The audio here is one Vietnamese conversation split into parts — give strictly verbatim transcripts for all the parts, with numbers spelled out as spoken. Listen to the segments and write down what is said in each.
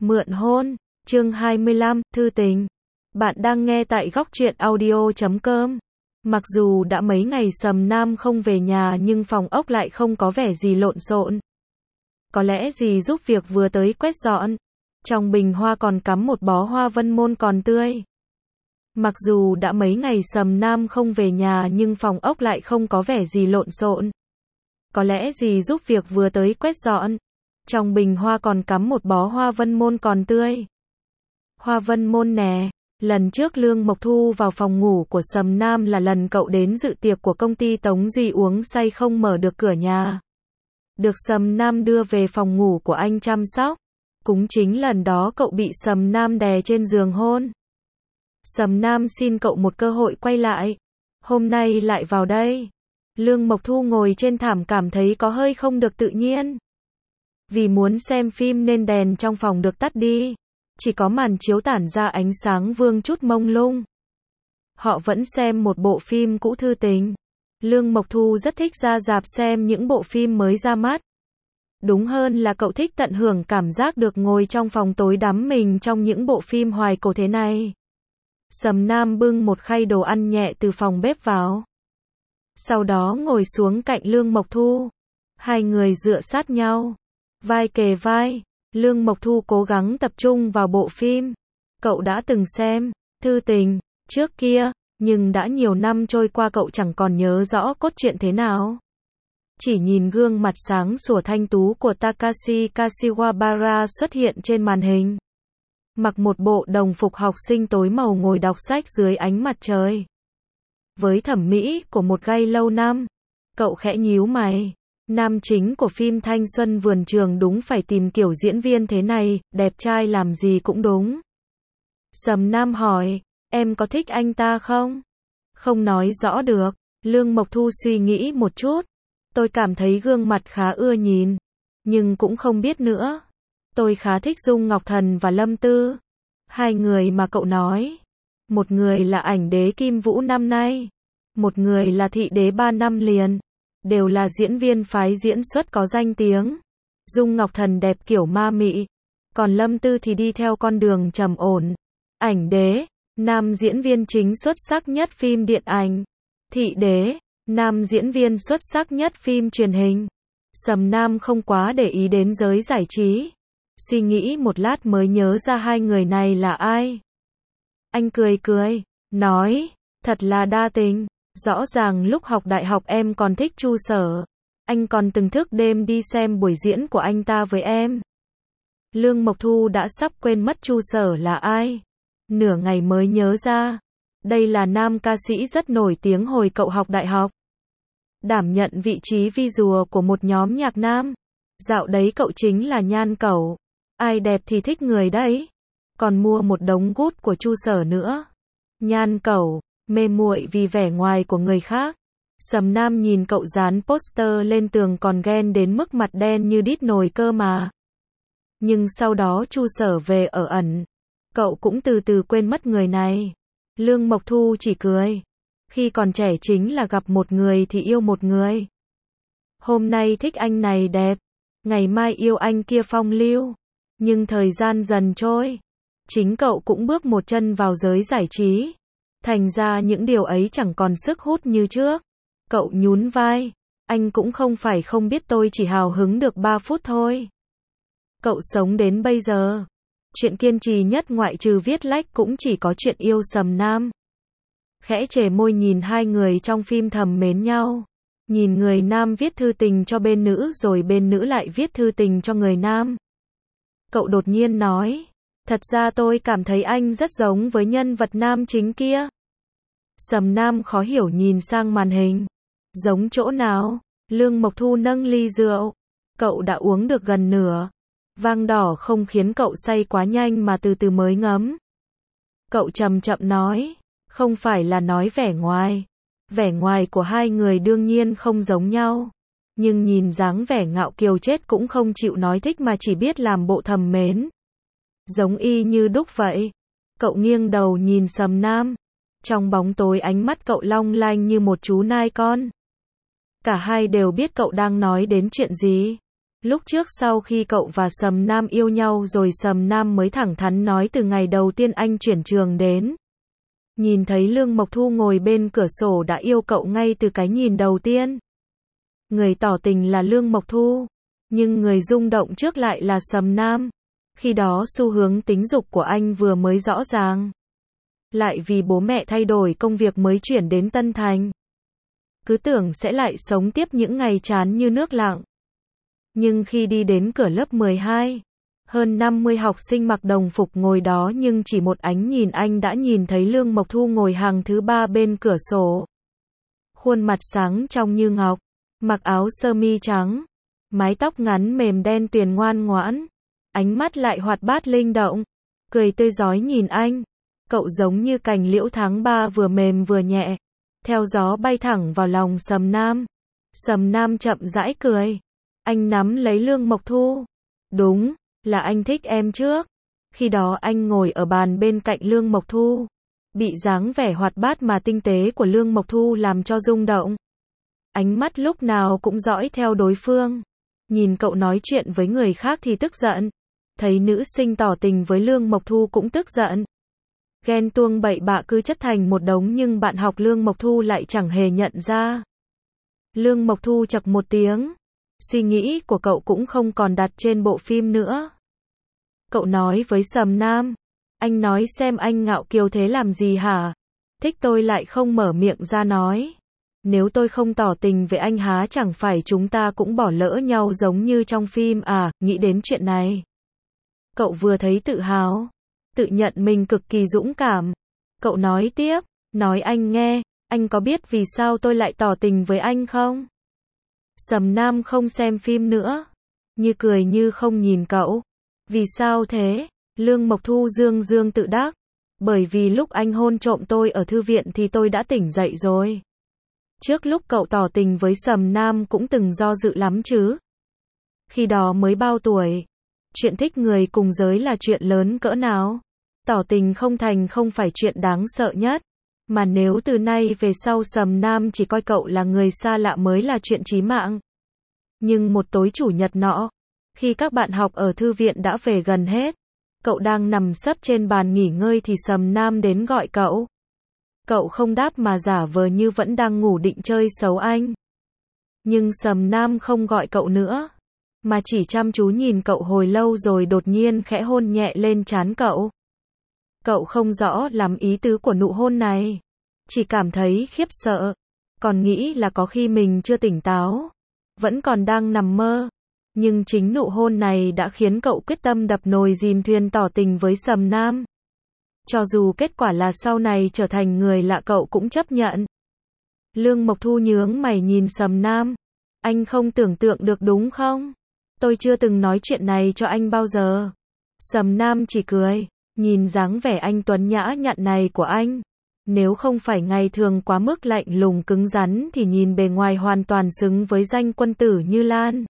Mượn hôn, chương hai mươi lăm, thư tình. Bạn đang nghe tại góc truyện audio chấm com. Mặc dù đã mấy ngày Sầm Nam không về nhà nhưng phòng ốc lại không có vẻ gì lộn xộn. Có lẽ dì giúp việc vừa tới quét dọn. Trong bình hoa còn cắm một bó hoa vân môn còn tươi. Mặc dù đã mấy ngày Sầm Nam không về nhà nhưng phòng ốc lại không có vẻ gì lộn xộn. Có lẽ dì giúp việc vừa tới quét dọn. Trong bình hoa còn cắm một bó hoa vân môn còn tươi. Hoa vân môn nè, lần trước Lương Mộc Thu vào phòng ngủ của Sầm Nam là lần cậu đến dự tiệc của công ty Tống Duy uống say không mở được cửa nhà. Được Sầm Nam đưa về phòng ngủ của anh chăm sóc. Cũng chính lần đó cậu bị Sầm Nam đè trên giường hôn. Sầm Nam xin cậu một cơ hội quay lại. Hôm nay lại vào đây. Lương Mộc Thu ngồi trên thảm cảm thấy có hơi không được tự nhiên. Vì muốn xem phim nên đèn trong phòng được tắt đi. Chỉ có màn chiếu tản ra ánh sáng vương chút mông lung. Họ vẫn xem một bộ phim cũ thư tình. Lương Mộc Thu rất thích ra rạp xem những bộ phim mới ra mắt. Đúng hơn là cậu thích tận hưởng cảm giác được ngồi trong phòng tối đắm mình trong những bộ phim hoài cổ thế này. Sầm Nam bưng một khay đồ ăn nhẹ từ phòng bếp vào. Sau đó ngồi xuống cạnh Lương Mộc Thu. Hai người dựa sát nhau. Vai kề vai. Lương Mộc Thu cố gắng tập trung vào bộ phim. Cậu đã từng xem thư tình trước kia, nhưng đã nhiều năm trôi qua cậu chẳng còn nhớ rõ cốt truyện thế nào. Chỉ nhìn gương mặt sáng sủa thanh tú của Takashi Kashiwabara xuất hiện trên màn hình. Mặc một bộ đồng phục học sinh tối màu ngồi đọc sách dưới ánh mặt trời. Với thẩm mỹ của một gay lâu năm, cậu khẽ nhíu mày. Nam chính của phim thanh xuân vườn trường đúng phải tìm kiểu diễn viên thế này, đẹp trai làm gì cũng đúng. Sầm Nam hỏi, em có thích anh ta không? Không nói rõ được. Lương Mộc Thu suy nghĩ một chút. Tôi cảm thấy gương mặt khá ưa nhìn. Nhưng cũng không biết nữa. Tôi khá thích Dung Ngọc Thần và Lâm Tư. Hai người mà cậu nói. Một người là ảnh đế Kim Vũ năm nay. Một người là thị đế ba năm liền. Đều là diễn viên phái diễn xuất có danh tiếng. Dung Ngọc Thần đẹp kiểu ma mị. Còn Lâm Tư thì đi theo con đường trầm ổn. Ảnh đế, nam diễn viên chính xuất sắc nhất phim điện ảnh. Thị đế, nam diễn viên xuất sắc nhất phim truyền hình. Sầm Nam không quá để ý đến giới giải trí. Suy nghĩ một lát mới nhớ ra hai người này là ai. Anh cười cười, nói, thật là đa tình. Rõ ràng lúc học đại học em còn thích Chu Sở. Anh còn từng thức đêm đi xem buổi diễn của anh ta với em. Lương Mộc Thu đã sắp quên mất Chu Sở là ai. Nửa ngày mới nhớ ra. Đây là nam ca sĩ rất nổi tiếng hồi cậu học đại học. Đảm nhận vị trí vi rùa của một nhóm nhạc nam. Dạo đấy cậu chính là nhan cẩu. Ai đẹp thì thích người đấy. Còn mua một đống gút của Chu Sở nữa. Nhan cẩu. Mê muội vì vẻ ngoài của người khác. Sầm Nam nhìn cậu dán poster lên tường còn ghen đến mức mặt đen như đít nồi cơ mà. Nhưng sau đó Chu Sở về ở ẩn. Cậu cũng từ từ quên mất người này. Lương Mộc Thu chỉ cười. Khi còn trẻ chính là gặp một người thì yêu một người. Hôm nay thích anh này đẹp. Ngày mai yêu anh kia phong lưu. Nhưng thời gian dần trôi. Chính cậu cũng bước một chân vào giới giải trí. Thành ra những điều ấy chẳng còn sức hút như trước. Cậu nhún vai. Anh cũng không phải không biết tôi chỉ hào hứng được ba phút thôi. Cậu sống đến bây giờ. Chuyện kiên trì nhất ngoại trừ viết lách cũng chỉ có chuyện yêu Sầm Nam. Khẽ chề môi nhìn hai người trong phim thầm mến nhau. Nhìn người nam viết thư tình cho bên nữ rồi bên nữ lại viết thư tình cho người nam. Cậu đột nhiên nói. Thật ra tôi cảm thấy anh rất giống với nhân vật nam chính kia. Sầm Nam khó hiểu nhìn sang màn hình. Giống chỗ nào? Lương Mộc Thu nâng ly rượu. Cậu đã uống được gần nửa. Vang đỏ không khiến cậu say quá nhanh mà từ từ mới ngấm. Cậu chậm chậm nói. Không phải là nói vẻ ngoài. Vẻ ngoài của hai người đương nhiên không giống nhau. Nhưng nhìn dáng vẻ ngạo kiều chết cũng không chịu nói thích mà chỉ biết làm bộ thầm mến. Giống y như đúc vậy. Cậu nghiêng đầu nhìn Sầm Nam. Trong bóng tối ánh mắt cậu long lanh như một chú nai con. Cả hai đều biết cậu đang nói đến chuyện gì. Lúc trước sau khi cậu và Sầm Nam yêu nhau rồi Sầm Nam mới thẳng thắn nói từ ngày đầu tiên anh chuyển trường đến. Nhìn thấy Lương Mộc Thu ngồi bên cửa sổ đã yêu cậu ngay từ cái nhìn đầu tiên. Người tỏ tình là Lương Mộc Thu, nhưng người rung động trước lại là Sầm Nam. Khi đó xu hướng tính dục của anh vừa mới rõ ràng. Lại vì bố mẹ thay đổi công việc mới chuyển đến Tân Thành. Cứ tưởng sẽ lại sống tiếp những ngày chán như nước lặng. Nhưng khi đi đến cửa lớp mười hai, hơn năm mươi học sinh mặc đồng phục ngồi đó nhưng chỉ một ánh nhìn anh đã nhìn thấy Lương Mộc Thu ngồi hàng thứ ba bên cửa sổ. Khuôn mặt sáng trong như ngọc, mặc áo sơ mi trắng, mái tóc ngắn mềm đen tuyền ngoan ngoãn, ánh mắt lại hoạt bát linh động, cười tươi rói nhìn anh. Cậu giống như cành liễu tháng ba vừa mềm vừa nhẹ, theo gió bay thẳng vào lòng Sầm Nam. Sầm Nam chậm rãi cười. Anh nắm lấy Lương Mộc Thu. Đúng, là anh thích em trước. Khi đó anh ngồi ở bàn bên cạnh Lương Mộc Thu. Bị dáng vẻ hoạt bát mà tinh tế của Lương Mộc Thu làm cho rung động. Ánh mắt lúc nào cũng dõi theo đối phương. Nhìn cậu nói chuyện với người khác thì tức giận. Thấy nữ sinh tỏ tình với Lương Mộc Thu cũng tức giận. Ghen tuông bậy bạ cứ chất thành một đống nhưng bạn học Lương Mộc Thu lại chẳng hề nhận ra. Lương Mộc Thu chậc một tiếng. Suy nghĩ của cậu cũng không còn đặt trên bộ phim nữa. Cậu nói với Sầm Nam. Anh nói xem anh ngạo kiều thế làm gì hả? Thích tôi lại không mở miệng ra nói. Nếu tôi không tỏ tình với anh há chẳng phải chúng ta cũng bỏ lỡ nhau giống như trong phim à, nghĩ đến chuyện này. Cậu vừa thấy tự hào, tự nhận mình cực kỳ dũng cảm. Cậu nói tiếp, nói anh nghe, anh có biết vì sao tôi lại tỏ tình với anh không? Sầm Nam không xem phim nữa, như cười như không nhìn cậu. Vì sao thế? Lương Mộc Thu dương dương tự đắc. Bởi vì lúc anh hôn trộm tôi ở thư viện thì tôi đã tỉnh dậy rồi. Trước lúc cậu tỏ tình với Sầm Nam cũng từng do dự lắm chứ. Khi đó mới bao tuổi. Chuyện thích người cùng giới là chuyện lớn cỡ nào. Tỏ tình không thành không phải chuyện đáng sợ nhất. Mà nếu từ nay về sau Sầm Nam chỉ coi cậu là người xa lạ mới là chuyện chí mạng. Nhưng một tối chủ nhật nọ, khi các bạn học ở thư viện đã về gần hết, cậu đang nằm sấp trên bàn nghỉ ngơi thì Sầm Nam đến gọi cậu. Cậu không đáp mà giả vờ như vẫn đang ngủ định chơi xấu anh. Nhưng Sầm Nam không gọi cậu nữa, mà chỉ chăm chú nhìn cậu hồi lâu rồi đột nhiên khẽ hôn nhẹ lên trán cậu. Cậu không rõ lắm ý tứ của nụ hôn này, chỉ cảm thấy khiếp sợ, còn nghĩ là có khi mình chưa tỉnh táo, vẫn còn đang nằm mơ. Nhưng chính nụ hôn này đã khiến cậu quyết tâm đập nồi dìm thuyền tỏ tình với Sầm Nam. Cho dù kết quả là sau này trở thành người lạ cậu cũng chấp nhận. Lương Mộc Thu nhướng mày nhìn Sầm Nam. Anh không tưởng tượng được đúng không? Tôi chưa từng nói chuyện này cho anh bao giờ. Sầm Nam chỉ cười, nhìn dáng vẻ anh tuấn nhã nhặn này của anh. Nếu không phải ngày thường quá mức lạnh lùng cứng rắn thì nhìn bề ngoài hoàn toàn xứng với danh quân tử Như Lan.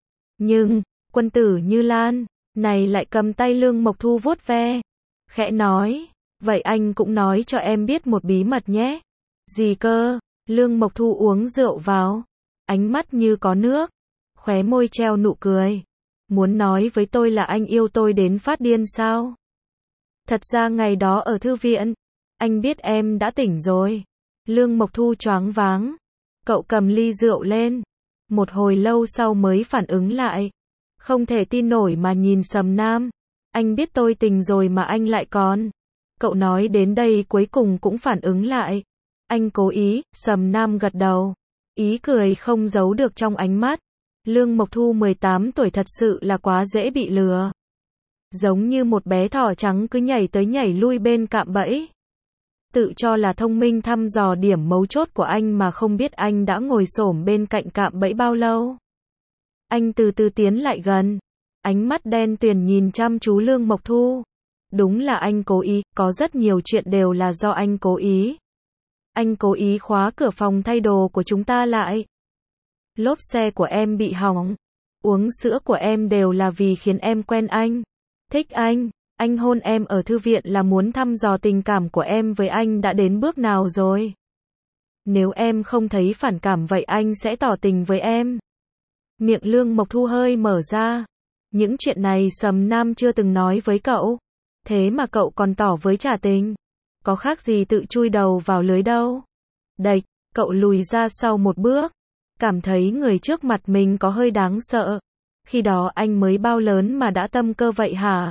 Nhưng, quân tử Như Lan, này lại cầm tay Lương Mộc Thu vuốt ve. Khẽ nói, vậy anh cũng nói cho em biết một bí mật nhé. Gì cơ? Lương Mộc Thu uống rượu vào, ánh mắt như có nước, khóe môi treo nụ cười. Muốn nói với tôi là anh yêu tôi đến phát điên sao? Thật ra ngày đó ở thư viện, anh biết em đã tỉnh rồi. Lương Mộc Thu choáng váng. Cậu cầm ly rượu lên. Một hồi lâu sau mới phản ứng lại. Không thể tin nổi mà nhìn Sầm Nam. Anh biết tôi tỉnh rồi mà anh lại còn. Cậu nói đến đây cuối cùng cũng phản ứng lại. Anh cố ý, Sầm Nam gật đầu. Ý cười không giấu được trong ánh mắt. Lương Mộc Thu mười tám tuổi thật sự là quá dễ bị lừa. Giống như một bé thỏ trắng cứ nhảy tới nhảy lui bên cạm bẫy. Tự cho là thông minh thăm dò điểm mấu chốt của anh mà không biết anh đã ngồi xổm bên cạnh cạm bẫy bao lâu. Anh từ từ tiến lại gần. Ánh mắt đen tuyền nhìn chăm chú Lương Mộc Thu. Đúng là anh cố ý, có rất nhiều chuyện đều là do anh cố ý. Anh cố ý khóa cửa phòng thay đồ của chúng ta lại. Lốp xe của em bị hỏng. Uống sữa của em đều là vì khiến em quen anh. Thích anh. Anh hôn em ở thư viện là muốn thăm dò tình cảm của em với anh đã đến bước nào rồi. Nếu em không thấy phản cảm vậy anh sẽ tỏ tình với em. Miệng Lương Mộc Thu hơi mở ra. Những chuyện này Sầm Nam chưa từng nói với cậu. Thế mà cậu còn tỏ với trả tình. Có khác gì tự chui đầu vào lưới đâu. Đệch, cậu lùi ra sau một bước. Cảm thấy người trước mặt mình có hơi đáng sợ. Khi đó anh mới bao lớn mà đã tâm cơ vậy hả?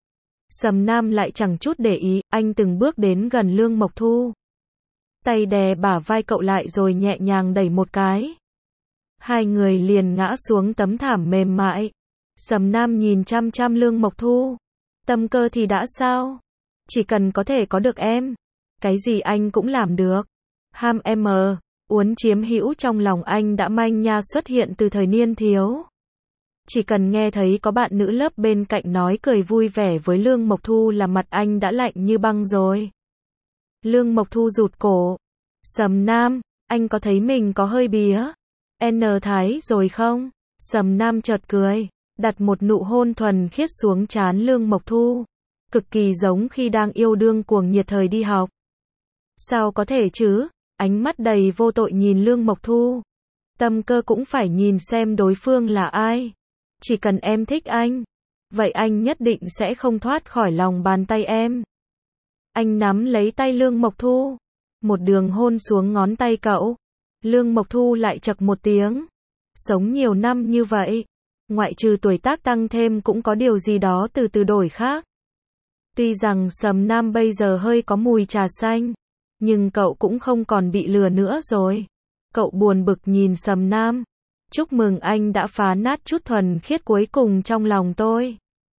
Sầm Nam lại chẳng chút để ý, anh từng bước đến gần Lương Mộc Thu. Tay đè bả vai cậu lại rồi nhẹ nhàng đẩy một cái. Hai người liền ngã xuống tấm thảm mềm mại. Sầm Nam nhìn chăm chăm Lương Mộc Thu. Tâm cơ thì đã sao? Chỉ cần có thể có được em. Cái gì anh cũng làm được. Ham em mờ, uốn chiếm hữu trong lòng anh đã manh nha xuất hiện từ thời niên thiếu. Chỉ cần nghe thấy có bạn nữ lớp bên cạnh nói cười vui vẻ với Lương Mộc Thu là mặt anh đã lạnh như băng rồi. Lương Mộc Thu rụt cổ. Sầm Nam, anh có thấy mình có hơi bía N thái rồi không? Sầm Nam chợt cười, đặt một nụ hôn thuần khiết xuống trán Lương Mộc Thu. Cực kỳ giống khi đang yêu đương cuồng nhiệt thời đi học. Sao có thể chứ? Ánh mắt đầy vô tội nhìn Lương Mộc Thu. Tâm cơ cũng phải nhìn xem đối phương là ai. Chỉ cần em thích anh, vậy anh nhất định sẽ không thoát khỏi lòng bàn tay em. Anh nắm lấy tay Lương Mộc Thu, một đường hôn xuống ngón tay cậu. Lương Mộc Thu lại chậc một tiếng. Sống nhiều năm như vậy, ngoại trừ tuổi tác tăng thêm cũng có điều gì đó từ từ đổi khác. Tuy rằng Sầm Nam bây giờ hơi có mùi trà xanh, nhưng cậu cũng không còn bị lừa nữa rồi. Cậu buồn bực nhìn Sầm Nam. Chúc mừng anh đã phá nát chút thuần khiết cuối cùng trong lòng tôi.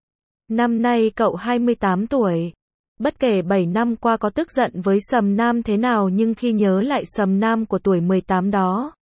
Năm nay cậu hai mươi tám tuổi. Bất kể bảy năm qua có tức giận với Sầm Nam thế nào nhưng khi nhớ lại Sầm Nam của tuổi mười tám đó,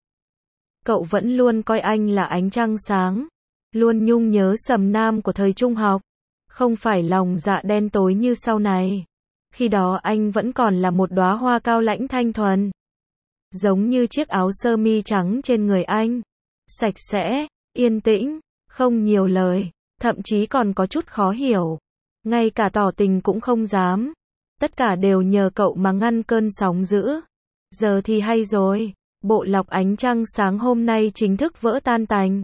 cậu vẫn luôn coi anh là ánh trăng sáng. Luôn nhung nhớ Sầm Nam của thời trung học. Không phải lòng dạ đen tối như sau này. Khi đó anh vẫn còn là một đóa hoa cao lãnh thanh thuần. Giống như chiếc áo sơ mi trắng trên người anh. Sạch sẽ, yên tĩnh, không nhiều lời, thậm chí còn có chút khó hiểu. Ngay cả tỏ tình cũng không dám. Tất cả đều nhờ cậu mà ngăn cơn sóng dữ. Giờ thì hay rồi, bộ lọc ánh trăng sáng hôm nay chính thức vỡ tan tành.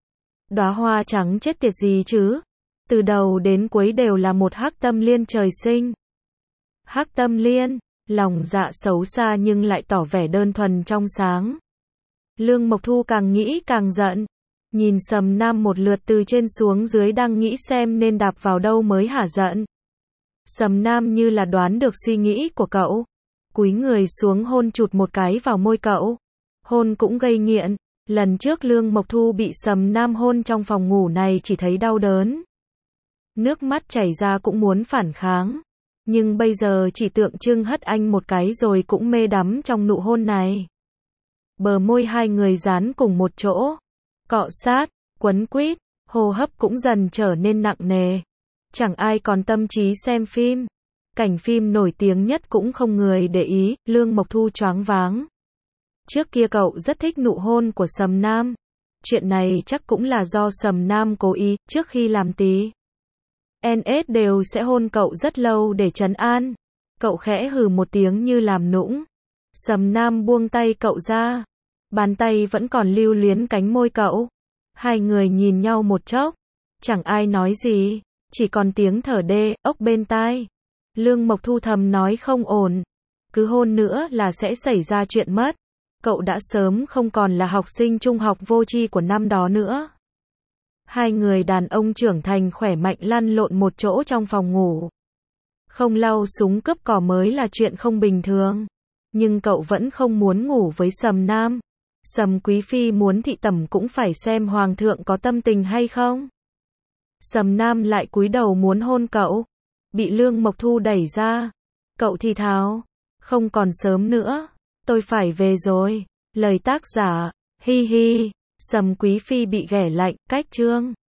Đóa hoa trắng chết tiệt gì chứ? Từ đầu đến cuối đều là một hắc tâm liên trời sinh. Hắc tâm liên, lòng dạ xấu xa nhưng lại tỏ vẻ đơn thuần trong sáng. Lương Mộc Thu càng nghĩ càng giận. Nhìn Sầm Nam một lượt từ trên xuống dưới đang nghĩ xem nên đạp vào đâu mới hả giận. Sầm Nam như là đoán được suy nghĩ của cậu. Cúi người xuống hôn chụt một cái vào môi cậu. Hôn cũng gây nghiện. Lần trước Lương Mộc Thu bị Sầm Nam hôn trong phòng ngủ này chỉ thấy đau đớn. Nước mắt chảy ra cũng muốn phản kháng. Nhưng bây giờ chỉ tượng trưng hất anh một cái rồi cũng mê đắm trong nụ hôn này. Bờ môi hai người dán cùng một chỗ. Cọ sát, quấn quýt, hô hấp cũng dần trở nên nặng nề. Chẳng ai còn tâm trí xem phim. Cảnh phim nổi tiếng nhất cũng không người để ý, Lương Mộc Thu choáng váng. Trước kia cậu rất thích nụ hôn của Sầm Nam. Chuyện này chắc cũng là do Sầm Nam cố ý, trước khi làm tí en ét đều sẽ hôn cậu rất lâu để trấn an. Cậu khẽ hừ một tiếng như làm nũng. Sầm Nam buông tay cậu ra. Bàn tay vẫn còn lưu luyến cánh môi cậu. Hai người nhìn nhau một chốc. Chẳng ai nói gì. Chỉ còn tiếng thở đê, ốc bên tai. Lương Mộc Thu thầm nói không ổn. Cứ hôn nữa là sẽ xảy ra chuyện mất. Cậu đã sớm không còn là học sinh trung học vô tri của năm đó nữa. Hai người đàn ông trưởng thành khỏe mạnh lăn lộn một chỗ trong phòng ngủ. Không lau súng cướp cỏ mới là chuyện không bình thường. Nhưng cậu vẫn không muốn ngủ với Sầm Nam. Sầm Quý Phi muốn thị tẩm cũng phải xem Hoàng thượng có tâm tình hay không. Sầm Nam lại cúi đầu muốn hôn cậu. Bị Lương Mộc Thu đẩy ra. Cậu thì thào. Không còn sớm nữa. Tôi phải về rồi. Lời tác giả. Hi hi. Sầm Quý Phi bị ghẻ lạnh, cách chương.